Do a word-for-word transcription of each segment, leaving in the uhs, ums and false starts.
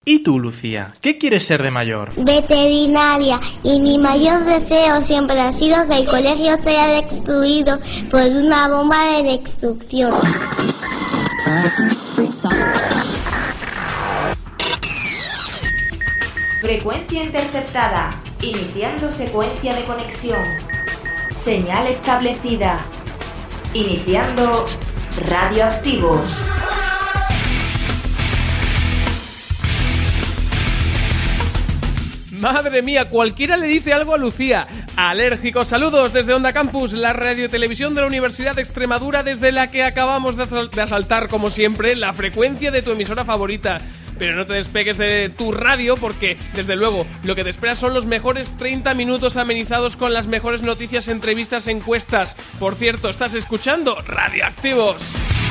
¿Y tú, Lucía? ¿Qué quieres ser de mayor? Veterinaria. Y mi mayor deseo siempre ha sido que el colegio sea destruido por una bomba de destrucción. Frecuencia interceptada. Iniciando secuencia de conexión. Señal establecida. Iniciando radioactivos. Madre mía, cualquiera le dice algo a Lucía. Alérgicos, saludos desde Onda Campus, la radiotelevisión de la Universidad de Extremadura, desde la que acabamos de, asal- de asaltar, como siempre, la frecuencia de tu emisora favorita. Pero no te despegues de tu radio porque, desde luego, lo que te espera son los mejores treinta minutos amenizados con las mejores noticias, entrevistas, encuestas. Por cierto, estás escuchando Radioactivos.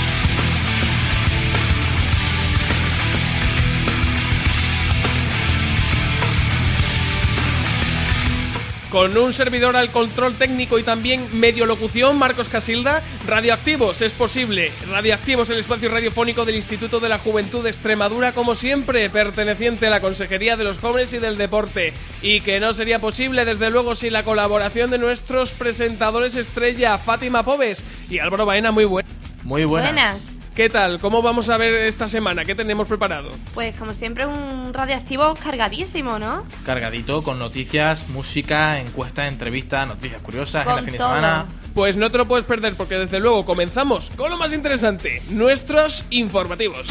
Con un servidor al control técnico y también medio locución, Marcos Casilda. Radioactivos, es posible. Radioactivos, el espacio radiofónico del Instituto de la Juventud de Extremadura, como siempre, perteneciente a la Consejería de los Jóvenes y del Deporte. Y que no sería posible, desde luego, sin la colaboración de nuestros presentadores estrella, Fátima Pobes y Álvaro Baena. Muy buenas. Muy buenas. Buenas. ¿Qué tal? ¿Cómo vamos a ver esta semana? ¿Qué tenemos preparado? Pues como siempre un radioactivo cargadísimo, ¿no? Cargadito con noticias, música, encuestas, entrevistas, noticias curiosas Con en el fin de todo. semana. Pues no te lo puedes perder porque desde luego comenzamos con lo más interesante, nuestros informativos.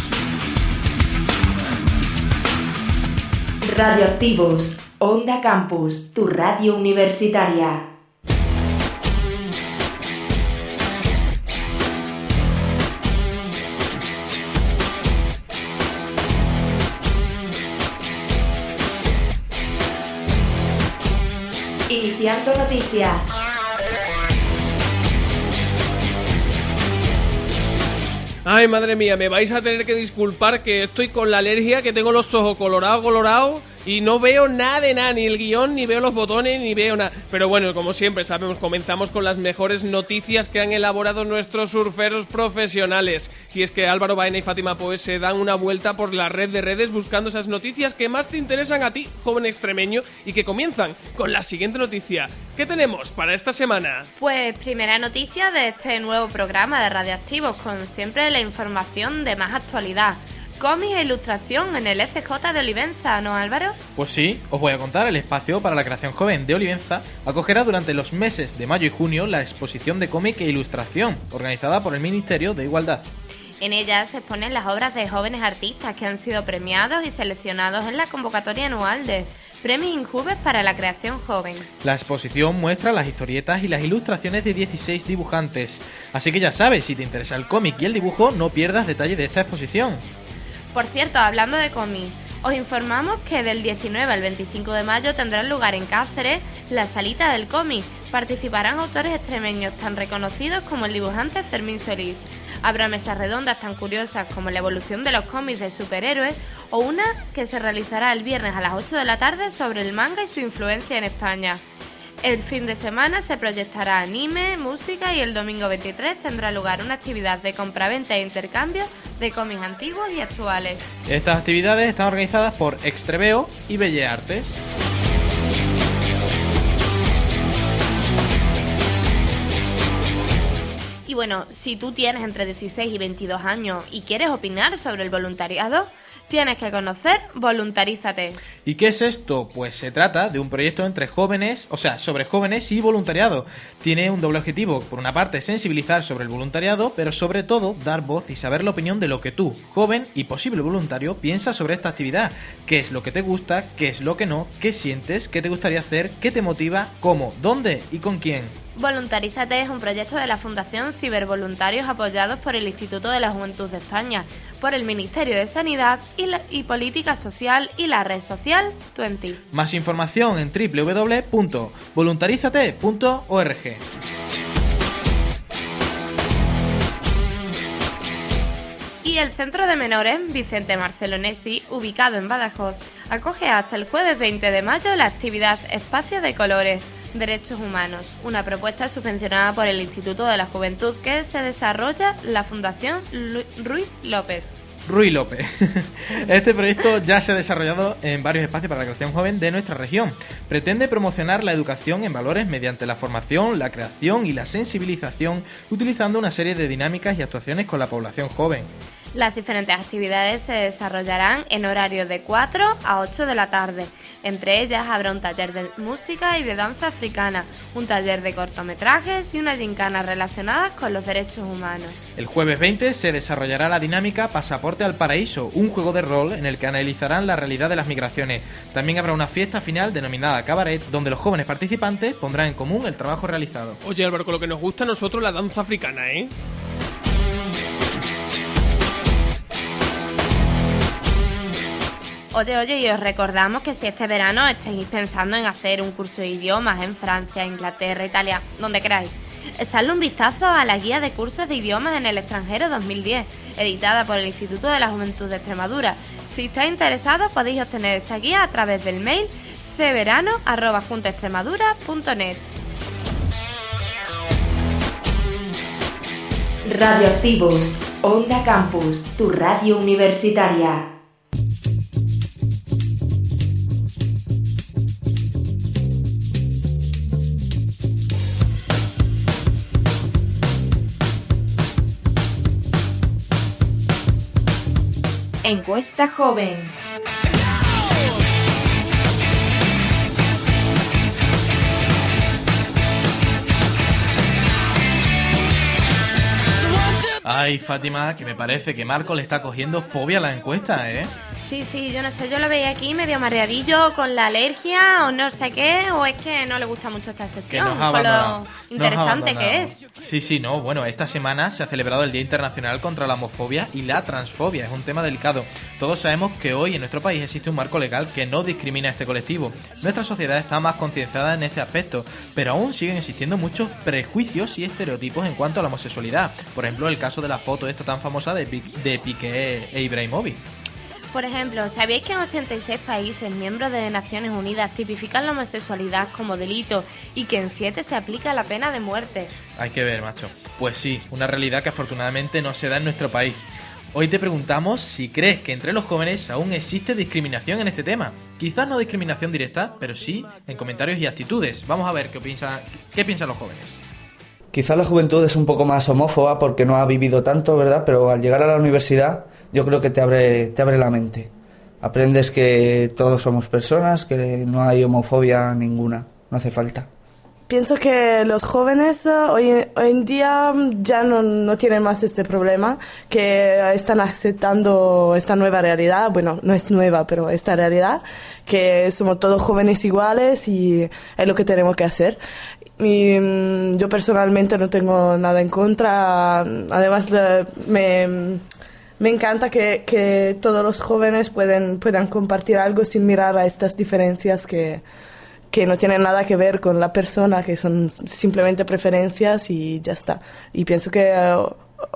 Radioactivos. Onda Campus, tu radio universitaria. Iniciando noticias. Ay, madre mía, me vais a tener que disculpar que estoy con la alergia, que tengo los ojos colorados, colorados y no veo nada de nada, ni el guión, ni veo los botones, ni veo nada. Pero bueno, como siempre sabemos, comenzamos con las mejores noticias que han elaborado nuestros surferos profesionales. Si es que Álvaro Baena y Fátima Poes se dan una vuelta por la red de redes buscando esas noticias que más te interesan a ti, joven extremeño, y que comienzan con la siguiente noticia. ¿Qué tenemos para esta semana? Pues primera noticia de este nuevo programa de Radioactivos, con siempre la información de más actualidad. Cómic e ilustración en el F J de Olivenza, ¿no, Álvaro? Pues sí, os voy a contar. El espacio para la creación joven de Olivenza acogerá durante los meses de mayo y junio la exposición de cómic e ilustración, organizada por el Ministerio de Igualdad. En ella se exponen las obras de jóvenes artistas que han sido premiados y seleccionados en la convocatoria anual de Premios Injuves para la Creación Joven. La exposición muestra las historietas y las ilustraciones de dieciséis dibujantes. Así que ya sabes, si te interesa el cómic y el dibujo, no pierdas detalle de esta exposición. Por cierto, hablando de cómic, os informamos que del diecinueve al veinticinco de mayo tendrá lugar en Cáceres la Salita del Cómic. Participarán autores extremeños tan reconocidos como el dibujante Fermín Solís. Habrá mesas redondas tan curiosas como la evolución de los cómics de superhéroes o una que se realizará el viernes a las ocho de la tarde sobre el manga y su influencia en España. El fin de semana se proyectará anime, música y el domingo veintitrés tendrá lugar una actividad de compraventa e intercambio de cómics antiguos y actuales. Estas actividades están organizadas por Extreveo y Belle Artes. Y bueno, si tú tienes entre dieciséis y veintidós años y quieres opinar sobre el voluntariado, tienes que conocer Voluntarízate. ¿Y qué es esto? Pues se trata de un proyecto entre jóvenes, o sea, sobre jóvenes y voluntariado. Tiene un doble objetivo. Por una parte, sensibilizar sobre el voluntariado, pero sobre todo, dar voz y saber la opinión de lo que tú, joven y posible voluntario, piensas sobre esta actividad. ¿Qué es lo que te gusta? ¿Qué es lo que no? ¿Qué sientes? ¿Qué te gustaría hacer? ¿Qué te motiva? ¿Cómo? ¿Dónde? ¿Y con quién? Voluntarízate es un proyecto de la Fundación Cibervoluntarios apoyados por el Instituto de la Juventud de España, por el Ministerio de Sanidad y, la, y Política Social y la red social veinte. Más información en doble u doble u doble u punto voluntarízate punto org. Y el Centro de Menores Vicente Marcelonesi, ubicado en Badajoz, acoge hasta el jueves veinte de mayo la actividad Espacio de Colores, Derechos Humanos, una propuesta subvencionada por el Instituto de la Juventud que se desarrolla la Fundación Lu- Ruiz López. Ruy López. Este proyecto ya se ha desarrollado en varios espacios para la creación joven de nuestra región. Pretende promocionar la educación en valores mediante la formación, la creación y la sensibilización, utilizando una serie de dinámicas y actuaciones con la población joven. Las diferentes actividades se desarrollarán en horarios de cuatro a ocho de la tarde. Entre ellas habrá un taller de música y de danza africana, un taller de cortometrajes y una gincana relacionadas con los derechos humanos. El jueves veinte se desarrollará la dinámica Pasaporte al Paraíso, un juego de rol en el que analizarán la realidad de las migraciones. También habrá una fiesta final denominada Cabaret, donde los jóvenes participantes pondrán en común el trabajo realizado. Oye, Álvaro, con lo que nos gusta a nosotros la danza africana, ¿eh? Oye, oye, y os recordamos que si este verano estáis pensando en hacer un curso de idiomas en Francia, Inglaterra, Italia, donde queráis, echadle un vistazo a la Guía de Cursos de Idiomas en el Extranjero dos mil diez, editada por el Instituto de la Juventud de Extremadura. Si estáis interesados podéis obtener esta guía a través del mail c verano arroba junta extremadura punto net. Radioactivos, Onda Campus, tu radio universitaria. Encuesta joven. Ay, Fátima, que me parece que Marco le está cogiendo fobia a la encuesta, ¿eh? Sí, sí, yo no sé, yo lo veía aquí medio mareadillo con la alergia o no sé qué, o es que no le gusta mucho esta sección, con lo interesante que es. Sí, sí, no, bueno, esta semana se ha celebrado el Día Internacional contra la Homofobia y la Transfobia, es un tema delicado. Todos sabemos que hoy en nuestro país existe un marco legal que no discrimina a este colectivo. Nuestra sociedad está más concienciada en este aspecto, pero aún siguen existiendo muchos prejuicios y estereotipos en cuanto a la homosexualidad. Por ejemplo, el caso de la foto esta tan famosa de, de Piqué e Ibrahimovic. Por ejemplo, ¿sabíais que en ochenta y seis países miembros de Naciones Unidas tipifican la homosexualidad como delito y que en siete se aplica la pena de muerte? Hay que ver, macho. Pues sí, una realidad que afortunadamente no se da en nuestro país. Hoy te preguntamos si crees que entre los jóvenes aún existe discriminación en este tema. Quizás no discriminación directa, pero sí en comentarios y actitudes. Vamos a ver qué piensa, qué piensan los jóvenes. Quizás la juventud es un poco más homófoba porque no ha vivido tanto, ¿verdad? Pero al llegar a la universidad yo creo que te abre, te abre la mente. Aprendes que todos somos personas, que no hay homofobia ninguna, no hace falta. Pienso que los jóvenes uh, hoy, hoy en día ya no, no tienen más este problema, que están aceptando esta nueva realidad, bueno, no es nueva, pero esta realidad, que somos todos jóvenes iguales y es lo que tenemos que hacer. Y um, yo personalmente no tengo nada en contra, además uh, me... Me encanta que, que todos los jóvenes pueden, puedan compartir algo sin mirar a estas diferencias que, que no tienen nada que ver con la persona, que son simplemente preferencias y ya está. Y pienso que uh,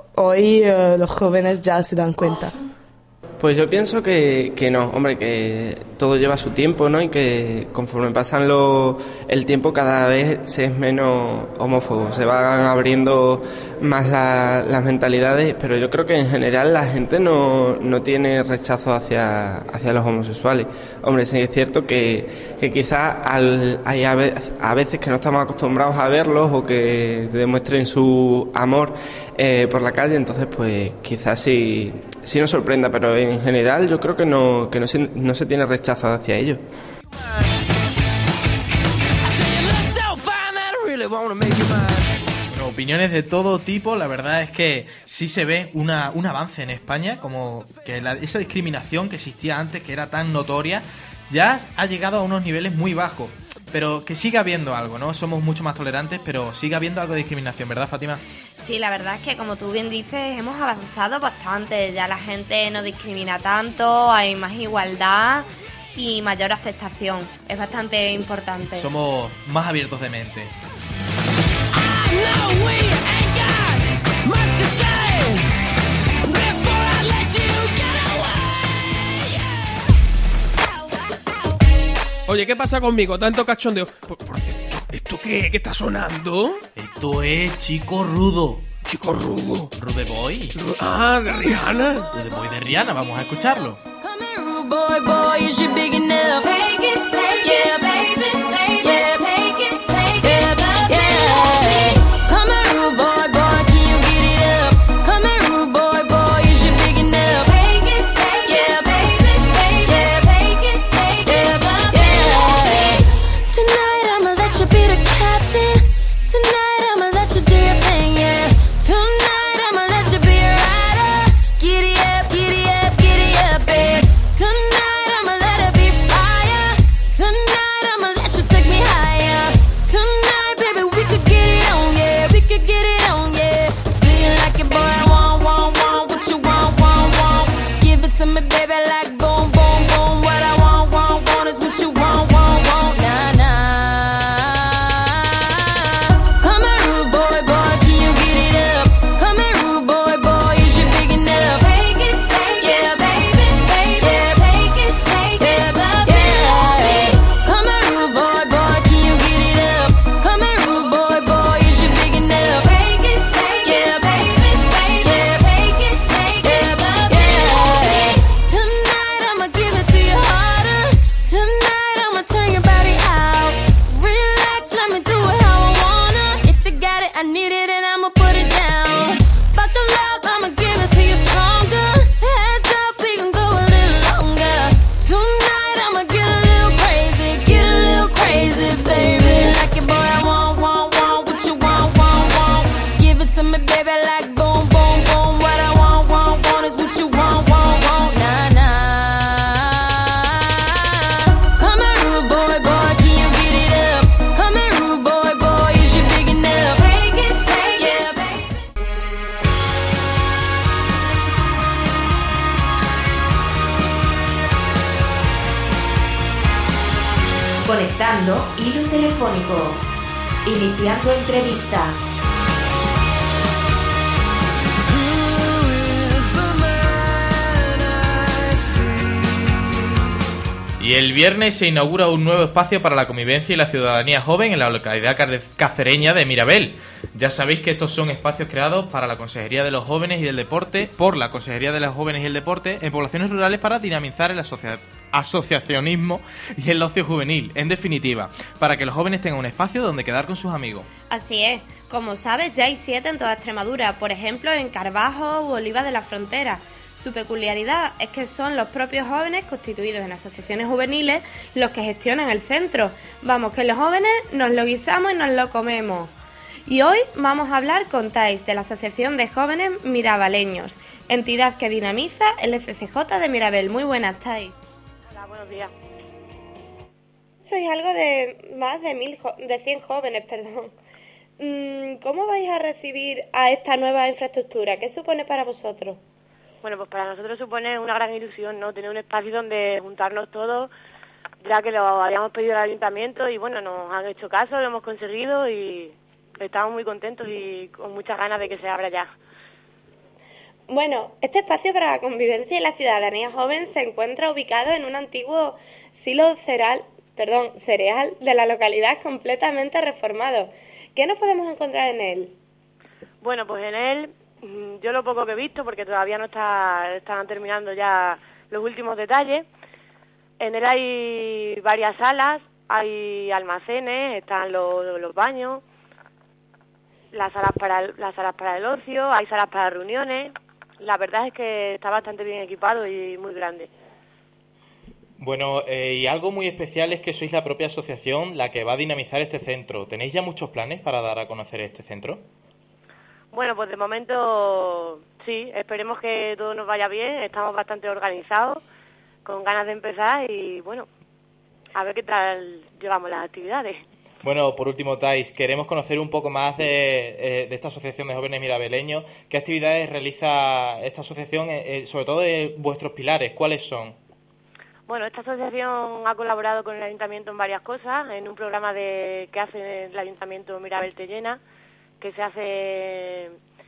hoy uh, los jóvenes ya se dan cuenta. Pues yo pienso que, que no, hombre, que todo lleva su tiempo, ¿no? Y que conforme pasan lo, el tiempo cada vez se es menos homófobo, se van abriendo más la, las mentalidades, pero yo creo que en general la gente no, no tiene rechazo hacia, hacia los homosexuales. Hombre, sí es cierto que, que quizás al, hay a, ve, a veces que no estamos acostumbrados a verlos o que demuestren su amor eh, por la calle, entonces pues quizás sí, sí nos sorprenda, pero en general yo creo que no, que no se, no se tiene rechazo hacia ellos. Bueno, opiniones de todo tipo, la verdad es que sí se ve una, un avance en España, como que la, esa discriminación que existía antes, que era tan notoria, ya ha llegado a unos niveles muy bajos, pero que sigue habiendo algo, ¿no? Somos mucho más tolerantes, pero sigue habiendo algo de discriminación, ¿verdad, Fátima? Sí, la verdad es que como tú bien dices, hemos avanzado bastante, ya la gente no discrimina tanto, hay más igualdad y mayor aceptación, es bastante importante. Somos más abiertos de mente. Oye, ¿qué pasa conmigo? Tanto cachondeo. ¿Por, por esto, ¿Esto qué, qué está sonando? Esto es Chico Rudo. Chico rudo. Rude Boy. Ru- Ah, de Rihanna. Rude Boy de Rihanna, vamos a escucharlo. Boy, boy, is you big enough? Take it, take yeah, it, baby, baby. Yeah, take it, take yeah, it, yeah. Come here, rude boy, boy, can you get it up? Come here, rude boy, boy, is you big enough? Take it, take yeah, it, baby, baby. Yeah, take it, take yeah, it, yeah. Tonight I'ma let you be the captain. Tonight I'ma let you do your thing, yeah. Tonight I'ma let you be a rider. Giddy up, giddy up, giddy up, babe. Tonight I'ma let it be fire. Tonight I'ma let you take me higher. Tonight, baby, we could get it on, yeah. We could get it on, yeah. Do you like it, boy? Want, want, want. What you want, want, want. Give it to me, baby, like boom, boom, boom. What I want, want, want is what you want, want, want. Nah, nah. Come here, rude boy, boy, can you get it up? Come here, rude boy, boy, is you big enough? Take it, take yeah, baby, baby. Yeah, take it, take yeah, it, yeah. Come here, rude boy, boy, can you get it up? Come here, rude boy, boy, is you big enough? Take it, take yeah, baby, baby. Yeah, take it, take yeah, yeah. Tonight I'ma give it to you harder. Tonight I'ma turn your body out. Relax, let me do it how I wanna. If you got it, I need it, and I'ma put it down. Fuck the love, I'ma give it to you stronger. Heads up, we can go a little longer. Tonight I'ma get a little crazy, get a little crazy, baby. Like it, boy, I want, want, want. What you want, want, want. Give it to me, baby, like boom, boom, boom. What I want, want, want is what you want, want, want. Nah, nah. Come here, rude boy, boy, can you get it up? Come here, rude boy, boy, is you big enough? Take it, take yeah, baby. Conectando hilo telefónico. Iniciando entrevista. Y el viernes se inaugura un nuevo espacio para la convivencia y la ciudadanía joven en la localidad car- cacereña de Mirabel. Ya sabéis que estos son espacios creados para la Consejería de los Jóvenes y del Deporte, por la Consejería de los Jóvenes y el Deporte, en poblaciones rurales para dinamizar el asocia- asociacionismo y el ocio juvenil. En definitiva, para que los jóvenes tengan un espacio donde quedar con sus amigos. Así es, como sabes ya hay siete en toda Extremadura, por ejemplo en Carvajo u Oliva de la Frontera. Su peculiaridad es que son los propios jóvenes constituidos en asociaciones juveniles los que gestionan el centro. Vamos, que los jóvenes nos lo guisamos y nos lo comemos. Y hoy vamos a hablar con Thais, de la Asociación de Jóvenes Mirabaleños, entidad que dinamiza el F C J de Mirabel. Muy buenas, Thais. Hola, buenos días. Sois algo de más de mil jo- de cien jóvenes, perdón. Mm, ¿Cómo vais a recibir a esta nueva infraestructura? ¿Qué supone para vosotros? Bueno, pues para nosotros supone una gran ilusión, ¿no? Tener un espacio donde juntarnos todos, ya que lo habíamos pedido al ayuntamiento y bueno, nos han hecho caso, lo hemos conseguido y estamos muy contentos y con muchas ganas de que se abra ya. Bueno, este espacio para la convivencia y la ciudadanía joven se encuentra ubicado en un antiguo silo cereal, perdón, cereal de la localidad completamente reformado. ¿Qué nos podemos encontrar en él? Bueno, pues en él, mm, yo lo poco que he visto, porque todavía no está, están terminando ya los últimos detalles, en él hay varias salas, hay almacenes, están los, los baños, las salas para el, las salas para el ocio, hay salas para reuniones. La verdad es que está bastante bien equipado y muy grande. Bueno, eh, y algo muy especial es que sois la propia asociación la que va a dinamizar este centro. ¿Tenéis ya muchos planes para dar a conocer este centro? Bueno, pues de momento sí, esperemos que todo nos vaya bien, estamos bastante organizados, con ganas de empezar y bueno, a ver qué tal llevamos las actividades. Bueno, por último, Thais, queremos conocer un poco más de, eh, de esta Asociación de Jóvenes Mirabeleños. ¿Qué actividades realiza esta asociación, eh, eh, sobre todo de vuestros pilares? ¿Cuáles son? Bueno, esta asociación ha colaborado con el Ayuntamiento en varias cosas, en un programa de que hace el Ayuntamiento Mirabel Te Llena, que se hace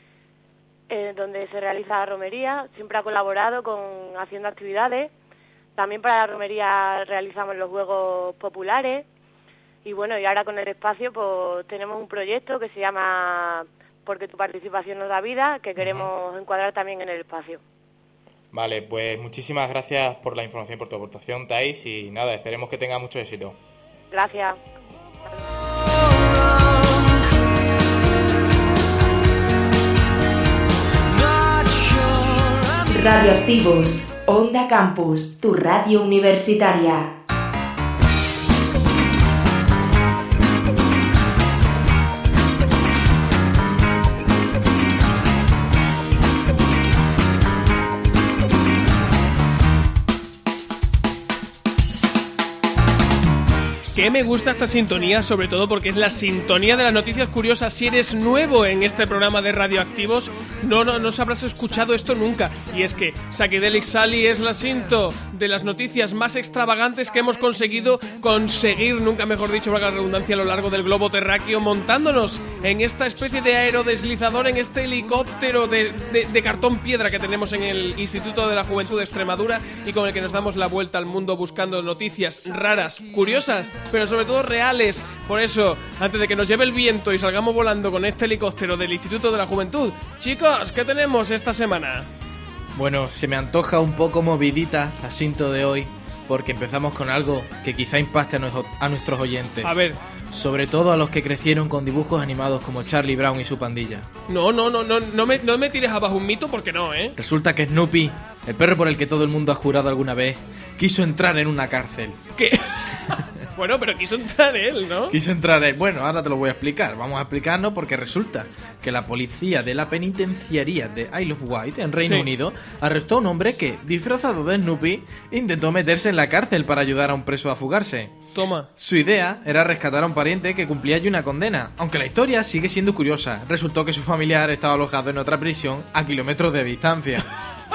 eh, donde se realiza la romería. Siempre ha colaborado con haciendo actividades. También para la romería realizamos los juegos populares. Y bueno, y ahora con el espacio pues tenemos un proyecto que se llama porque tu participación nos da vida, que queremos encuadrar también en el espacio. Vale, pues muchísimas gracias por la información, por tu aportación, Thais, y nada, esperemos que tenga mucho éxito. Gracias. Radioactivos, Onda Campus, tu radio universitaria. Que me gusta esta sintonía, sobre todo porque es la sintonía de las noticias curiosas. Si eres nuevo en este programa de Radioactivos, no, no, no habrás escuchado esto nunca. Y es que Psychedelic Sally es la sinto de las noticias más extravagantes que hemos conseguido conseguir, nunca mejor dicho, valga la redundancia, a lo largo del globo terráqueo, montándonos en esta especie de aerodeslizador, en este helicóptero de, de, de cartón piedra que tenemos en el Instituto de la Juventud de Extremadura y con el que nos damos la vuelta al mundo buscando noticias raras, curiosas, pero sobre todo reales. Por eso, antes de que nos lleve el viento y salgamos volando con este helicóptero del Instituto de la Juventud, chicos, ¿qué tenemos esta semana? Bueno, se me antoja un poco movidita la cinta de hoy, porque empezamos con algo que quizá impacte a, nuestro, a nuestros oyentes. A ver. Sobre todo a los que crecieron con dibujos animados como Charlie Brown y su pandilla. No, no, no, no, no me, no me tires abajo un mito porque no, ¿eh? Resulta que Snoopy, el perro por el que todo el mundo ha jurado alguna vez, quiso entrar en una cárcel. ¿Qué? Bueno, pero quiso entrar él, ¿no? Quiso entrar él. Bueno, ahora te lo voy a explicar. Vamos a explicarnos porque resulta que la policía de la penitenciaría de Isle of Wight, en Reino Sí. Unido, arrestó a un hombre que, disfrazado de Snoopy, intentó meterse en la cárcel para ayudar a un preso a fugarse. Toma. Su idea era rescatar a un pariente que cumplía ya una condena. Aunque la historia sigue siendo curiosa. Resultó que su familiar estaba alojado en otra prisión a kilómetros de distancia.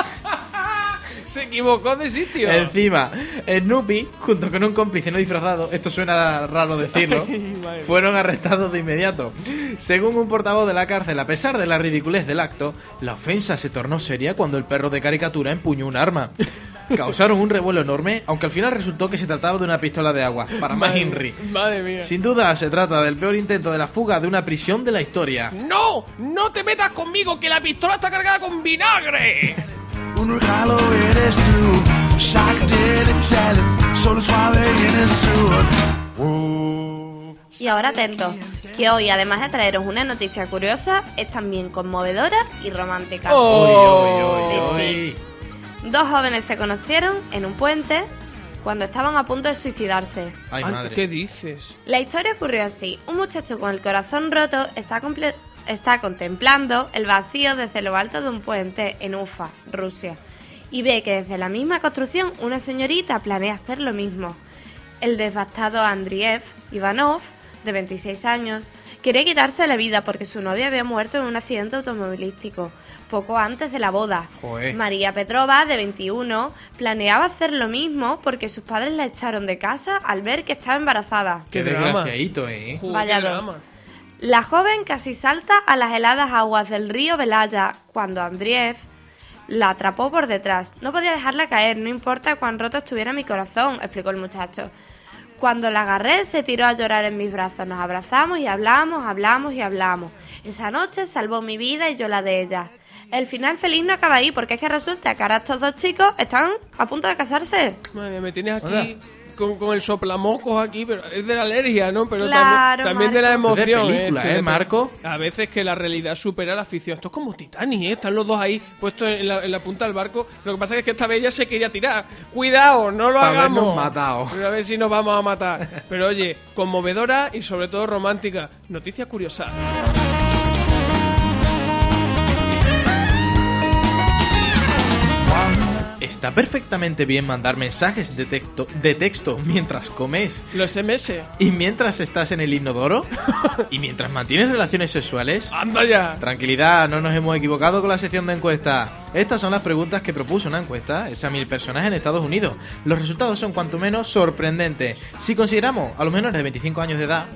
Se equivocó de sitio. Encima, Snoopy, junto con un cómplice no disfrazado, esto suena raro decirlo, Ay, madre. fueron arrestados de inmediato. Según un portavoz de la cárcel, a pesar de la ridiculez del acto, la ofensa se tornó seria cuando el perro de caricatura empuñó un arma. Causaron un revuelo enorme, aunque al final resultó que se trataba de una pistola de agua, para más Madre- Henry. Madre mía. Sin duda, se trata del peor intento de la fuga de una prisión de la historia. ¡No! ¡No te metas conmigo, que la pistola está cargada con vinagre! Un regalo eres tú, psychedelic talent, solo suave en el sur. Y ahora atentos, que hoy además de traeros una noticia curiosa, es también conmovedora y romántica. Oh. Sí, sí. Dos jóvenes se conocieron en un puente cuando estaban a punto de suicidarse. Ay, madre. ¿Qué dices? La historia ocurrió así. Un muchacho con el corazón roto está, comple- está contemplando el vacío desde lo alto de un puente en Ufa, Rusia, y ve que desde la misma construcción una señorita planea hacer lo mismo. El devastado Andriy Ivanov, de veintiséis años, quería quitarse la vida porque su novia había muerto en un accidente automovilístico poco antes de la boda. Joder. María Petrova, de veintiuno, planeaba hacer lo mismo porque sus padres la echaron de casa al ver que estaba embarazada. Qué Qué drama. desgraciadito, eh. Joder, Vaya qué dos. drama. La joven casi salta a las heladas aguas del río Velaya cuando Andriev la atrapó por detrás. No podía dejarla caer, no importa cuán roto estuviera mi corazón, explicó el muchacho. Cuando la agarré, se tiró a llorar en mis brazos. Nos abrazamos y hablamos, hablamos y hablamos. Esa noche salvó mi vida y yo la de ella. El final feliz no acaba ahí, porque es que resulta que ahora estos dos chicos están a punto de casarse. Madre mía, me tienes aquí Hola. con, con el soplamocos aquí, pero es de la alergia, ¿no? Pero Claro, también, también de la Marco. Es de emoción. película, chulete. ¿eh, Marco? A veces que la realidad supera la ficción. Esto es como Titanic, ¿eh? Están los dos ahí puestos en la, en la punta del barco. Lo que pasa es que esta vez ella se quería tirar. Cuidado, no lo Pa' hagamos. habernos matado. A ver si nos vamos a matar. Pero oye, conmovedora y sobre todo romántica. Noticia curiosa. Está perfectamente bien mandar mensajes de texto, de texto mientras comes. Los eme ese. ¿Y mientras estás en el inodoro? ¿Y mientras mantienes relaciones sexuales? ¡Anda ya! Tranquilidad, no nos hemos equivocado con la sección de encuesta. Estas son las preguntas que propuso una encuesta hecha a mil personas en Estados Unidos. Los resultados son cuanto menos sorprendentes. Si consideramos a los menores de veinticinco años de edad, por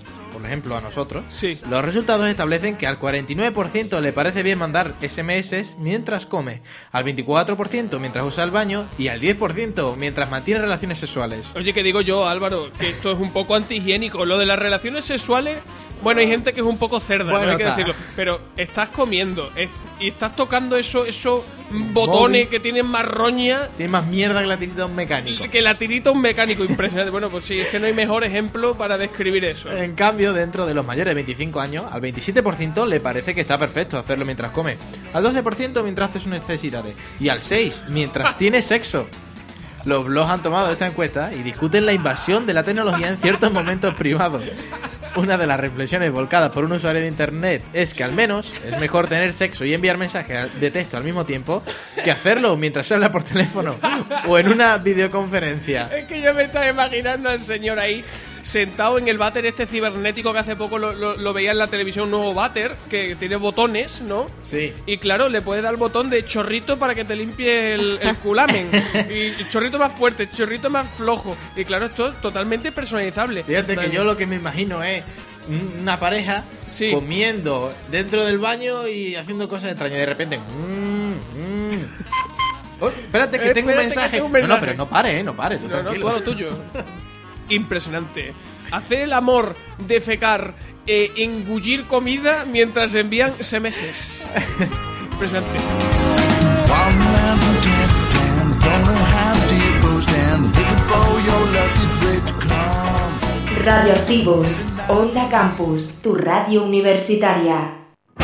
por ejemplo a nosotros, Sí. los resultados establecen que al cuarenta y nueve por ciento le parece bien mandar ese eme ese mientras come, al veinticuatro por ciento mientras usa el baño y al diez por ciento mientras mantiene relaciones sexuales. Oye, que digo yo, Álvaro, que esto es un poco antihigiénico. Lo de las relaciones sexuales, bueno, hay gente que es un poco cerda, Bueno, no hay que está. decirlo. Pero estás comiendo es- y estás tocando eso, esos botones Móvil. que tienen más roña Tiene más mierda que la tirita de un mecánico. que la tirita un mecánico. Impresionante. Bueno, pues sí, es que no hay mejor ejemplo para describir eso. En cambio, dentro de los mayores de veinticinco años, al veintisiete por ciento le parece que está perfecto hacerlo mientras come, al doce por ciento mientras hace sus necesidades y al seis por ciento mientras tiene sexo. Los blogs han tomado esta encuesta y discuten la invasión de la tecnología en ciertos momentos privados. Una de las reflexiones volcadas por un usuario de internet es que al menos es mejor tener sexo y enviar mensajes de texto al mismo tiempo que hacerlo mientras se habla por teléfono o en una videoconferencia. Es que yo me estaba imaginando al señor ahí sentado en el váter este cibernético que hace poco lo, lo- lo veía en la televisión, un nuevo váter que tiene botones, ¿no? Sí. Y claro, le puedes dar el botón de chorrito para que te limpie el, el culamen. Y, y chorrito más fuerte, chorrito más flojo. Y claro, esto es totalmente personalizable. Fíjate que yo lo que me imagino es una pareja comiendo dentro del baño y haciendo cosas extrañas. De repente. mm, mm. Oh, espérate que Eh, tengo un espérate que mensaje. tengo un No, mensaje. no, pero no pare, eh, no pare. Tú No, no, tranquilo. todo lo tuyo. Impresionante. Hacer el amor, defecar, eh, engullir comida mientras envían ese eme ese. Impresionante. One man from ten to ten, don't know how deep goes down. Looking for your lucky break to come. Radioactivos, Onda Campus, tu radio universitaria.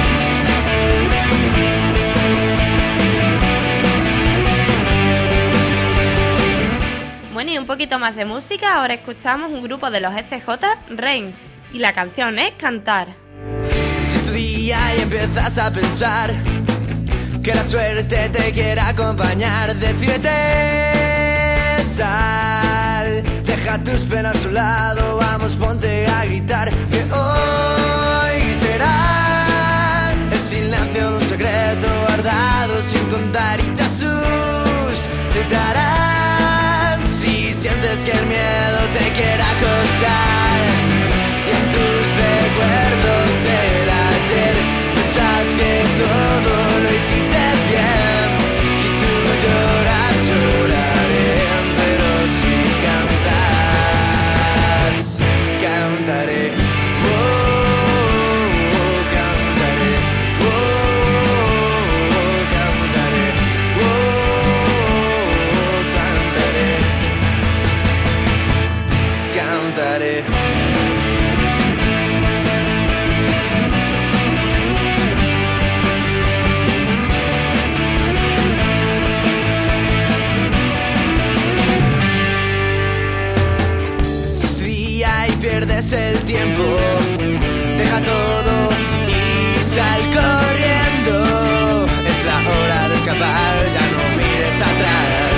Bueno, y un poquito más de música. Ahora escuchamos un grupo de los ese jota, Rain. Y la canción es Cantar. Si es tu día y empiezas a pensar que la suerte te quiere acompañar, decídete, sal, deja tus penas a un lado, vamos, ponte a gritar, que hoy serás el silencio de un secreto guardado sin contar y te asustarás si sientes que el miedo te quiere acosar. Y en tus recuerdos del ayer piensas que todo lo hiciste bien. Si tú lloras, lloraré, pero si cantas, cantaré. Oh, oh, cantaré. Oh, oh, cantaré. Oh, oh, cantaré. Cantaré. Pierdes el tiempo, deja todo y sal corriendo. Es la hora de escapar, ya no mires atrás.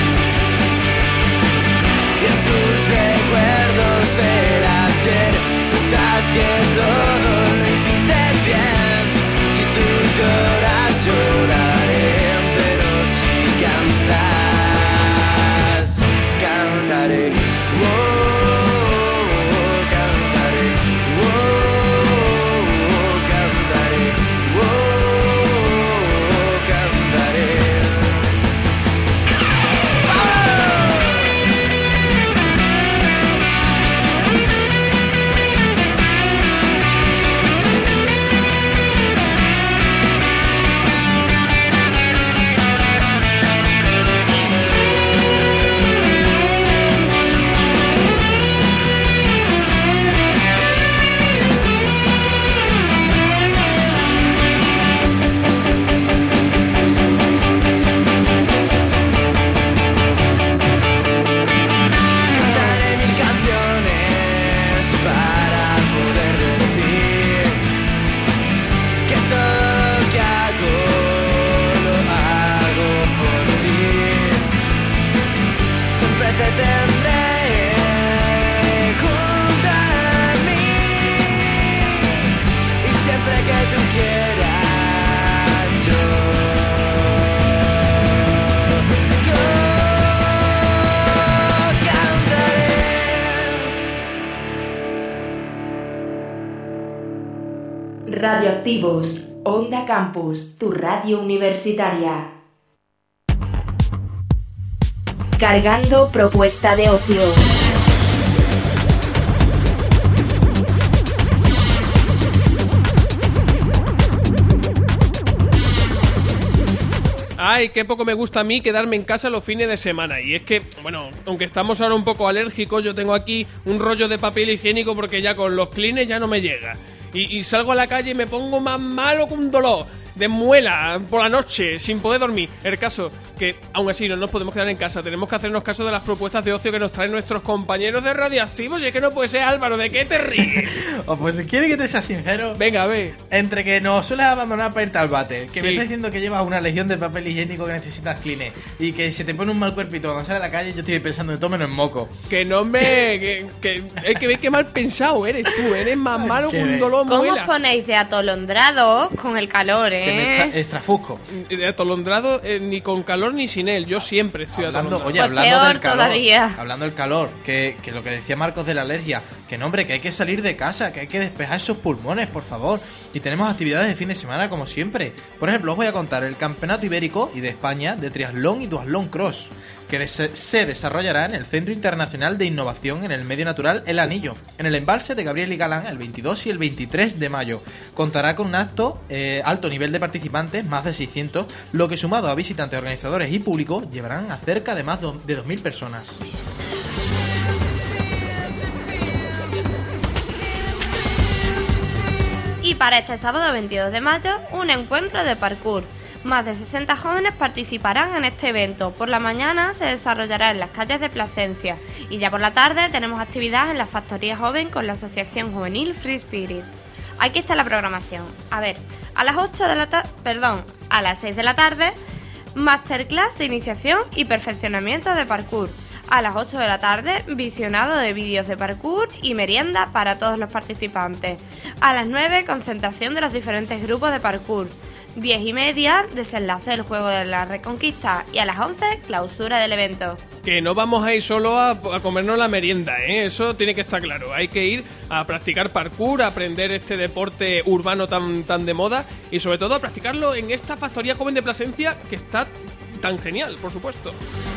Y en tus recuerdos del ayer piensas que todo lo hiciste bien. Si tú lloras, lloraré, pero si cantas, cantaré. Wow. Radioactivos, Onda Campus, tu radio universitaria. Cargando propuesta de ocio. Ay, qué poco me gusta a mí quedarme en casa los fines de semana. Y es que, bueno, aunque estamos ahora un poco alérgicos, yo tengo aquí un rollo de papel higiénico porque ya con los clines ya no me llega. Y, y salgo a la calle y me pongo más malo que un dolor de muela por la noche, sin poder dormir. El caso que, aún así, no nos podemos quedar en casa. Tenemos que hacernos caso de las propuestas de ocio que nos traen nuestros compañeros de Radioactivos. Y es que no puede ser, Álvaro, ¿de qué te ríes? O pues si quiere que te sea sincero. Venga, a ver. Entre que nos sueles abandonar para irte al váter, que Sí. me estás diciendo que llevas una legión de papel higiénico que necesitas clean y que se te pone un mal cuerpito cuando sales a la calle, yo estoy pensando en todo menos en moco. Que no me... Que, que, es que ves que mal pensado eres tú. Eres más malo que un dolor ¿Cómo muela. os ponéis de atolondrado con el calor, eh? Que me extra, extrafusco. De atolondrado eh, ni con calor ni sin él. Yo siempre estoy Hablando, atolondrado. oye, Pues hablando peor del calor, todavía. hablando del calor, que, que lo que decía Marcos de la alergia, que no, hombre, que hay que salir de casa, que hay que despejar esos pulmones, por favor. Y tenemos actividades de fin de semana como siempre. Por ejemplo, os voy a contar el Campeonato Ibérico y de España de Triatlón y Duatlón Cross, que des- se desarrollará en el Centro Internacional de Innovación en el Medio Natural El Anillo, en el embalse de Gabriel y Galán, el veintidós y el veintitrés de mayo. Contará con un acto eh, alto nivel de participantes, más de seiscientos, lo que sumado a visitantes, organizadores y público llevarán a cerca de más do- de dos mil personas. Y para este sábado veintidós de mayo, un encuentro de parkour. Más de sesenta jóvenes participarán en este evento. Por la mañana se desarrollará en las calles de Plasencia y ya por la tarde tenemos actividad en la Factoría Joven con la Asociación Juvenil Free Spirit. Aquí está la programación. A ver, a las ocho de la tarde, perdón, a las seis de la tarde, masterclass de iniciación y perfeccionamiento de parkour. A las ocho de la tarde, visionado de vídeos de parkour y merienda para todos los participantes. A las nueve, concentración de los diferentes grupos de parkour. diez y media, desenlace del juego de la Reconquista. Y a las once, clausura del evento. Que no vamos a ir solo a, a comernos la merienda, ¿eh? Eso tiene que estar claro. Hay que ir a practicar parkour, a aprender este deporte urbano tan, tan de moda y sobre todo a practicarlo en esta Factoría Joven de Plasencia que está tan genial, por supuesto.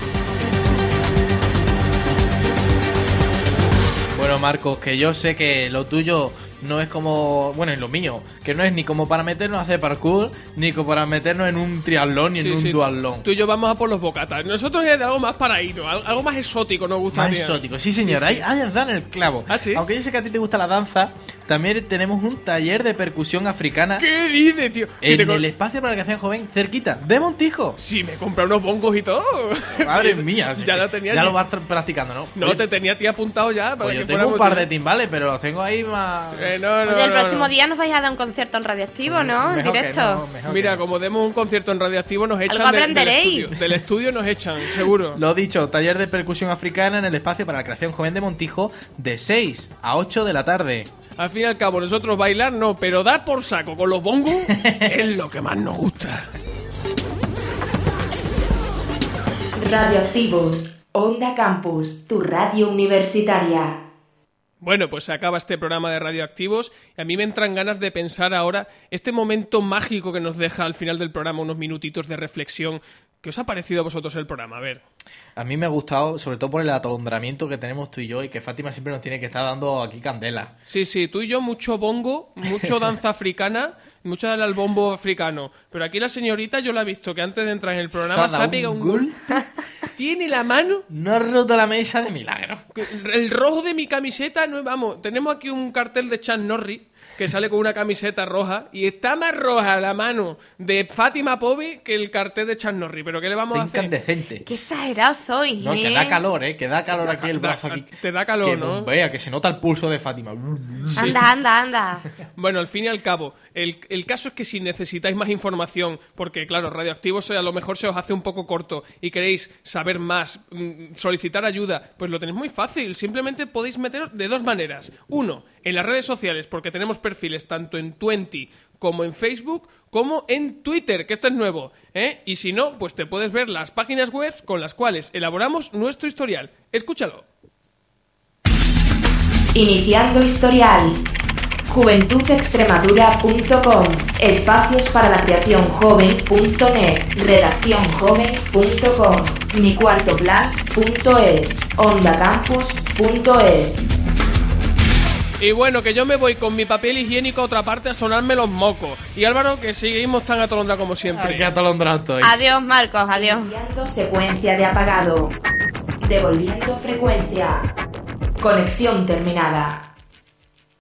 Bueno, Marcos, que yo sé que lo tuyo no es como... Bueno, es lo mío. Que no es ni como para meternos a hacer parkour, ni como para meternos en un triatlón ni en Sí, un sí. duatlón. Tú y yo vamos a por los bocatas. Nosotros es de algo más paraíso, al- algo más exótico nos gusta. Más exótico, sí señor, ahí, ahí has dado en el clavo. ¿Ah, sí? Aunque yo sé que a ti te gusta la danza, también tenemos un taller de percusión africana ¿Qué dices, tío? Si en te co- el espacio para la creación joven, cerquita, de Montijo. Sí, me compré unos bongos y todo. Madre Sí, mía, si ya es lo que tenía. ya sí. lo vas tra- practicando, ¿no? No, Oye, te tenía a ti apuntado ya para pues que yo tengo fuéramos un par tú. de timbales, pero los tengo ahí más... Eh, no, no, Oye, el no, próximo no. día nos vais a dar un concierto en Radioactivo, ¿no? En Mejor que directo. no, mejor Mira, que no. como demos un concierto en Radioactivo nos echan Algo de- del aprenderéis. estudio. Del estudio nos echan, seguro. Lo dicho, taller de percusión africana en el espacio para la creación joven de Montijo de seis a ocho de la tarde. Al fin y al cabo, nosotros bailar no, pero dar por saco con los bongos es lo que más nos gusta. Radioactivos, Onda Campus, tu radio universitaria. Bueno, pues se acaba este programa de Radioactivos y a mí me entran ganas de pensar ahora este momento mágico que nos deja al final del programa, unos minutitos de reflexión. ¿Qué os ha parecido a vosotros el programa? A ver. A mí me ha gustado, sobre todo por el atolondramiento que tenemos tú y yo, y que Fátima siempre nos tiene que estar dando aquí candela. Sí, sí, tú y yo mucho bongo, mucho danza africana, mucho del al bombo africano. Pero aquí la señorita yo la he visto que antes de entrar en el programa se ha pegado un gol. Tiene la mano... No ha roto la mesa de milagro. El rojo de mi camiseta, no, vamos, tenemos aquí un cartel de Chuck Norris que sale con una camiseta roja y está más roja la mano de Fátima Povi que el cartel de Chuck Norris. Pero ¿qué le vamos a hacer? Incandescente. Qué exagerado sois, No, ¿eh? que da calor, ¿eh? Que da calor aquí el brazo. Aquí. Te da calor, que ¿no? bombea, que se nota el pulso de Fátima. Anda, anda, anda. Bueno, al fin y al cabo, el, el caso es que si necesitáis más información, porque claro, Radioactivos a lo mejor se os hace un poco corto y queréis saber más, mm, solicitar ayuda, pues lo tenéis muy fácil. Simplemente podéis meteros de dos maneras. Uno, en las redes sociales, porque tenemos perfiles tanto en Twenty como en Facebook, como en Twitter, que esto es nuevo, ¿eh? Y si no, pues te puedes ver las páginas web con las cuales elaboramos nuestro historial. Escúchalo. Iniciando historial. juventud extremadura punto com, espacios para la creación joven punto net, redacción joven punto com, mi cuarto plan punto es, onda campus punto es. Y bueno, que yo me voy con mi papel higiénico a otra parte a sonarme los mocos. Y Álvaro, que seguimos tan atolondrados como siempre. Qué atolondrado estoy. Adiós, Marcos, adiós. Enviando secuencia de apagado. Devolviendo frecuencia. Conexión terminada.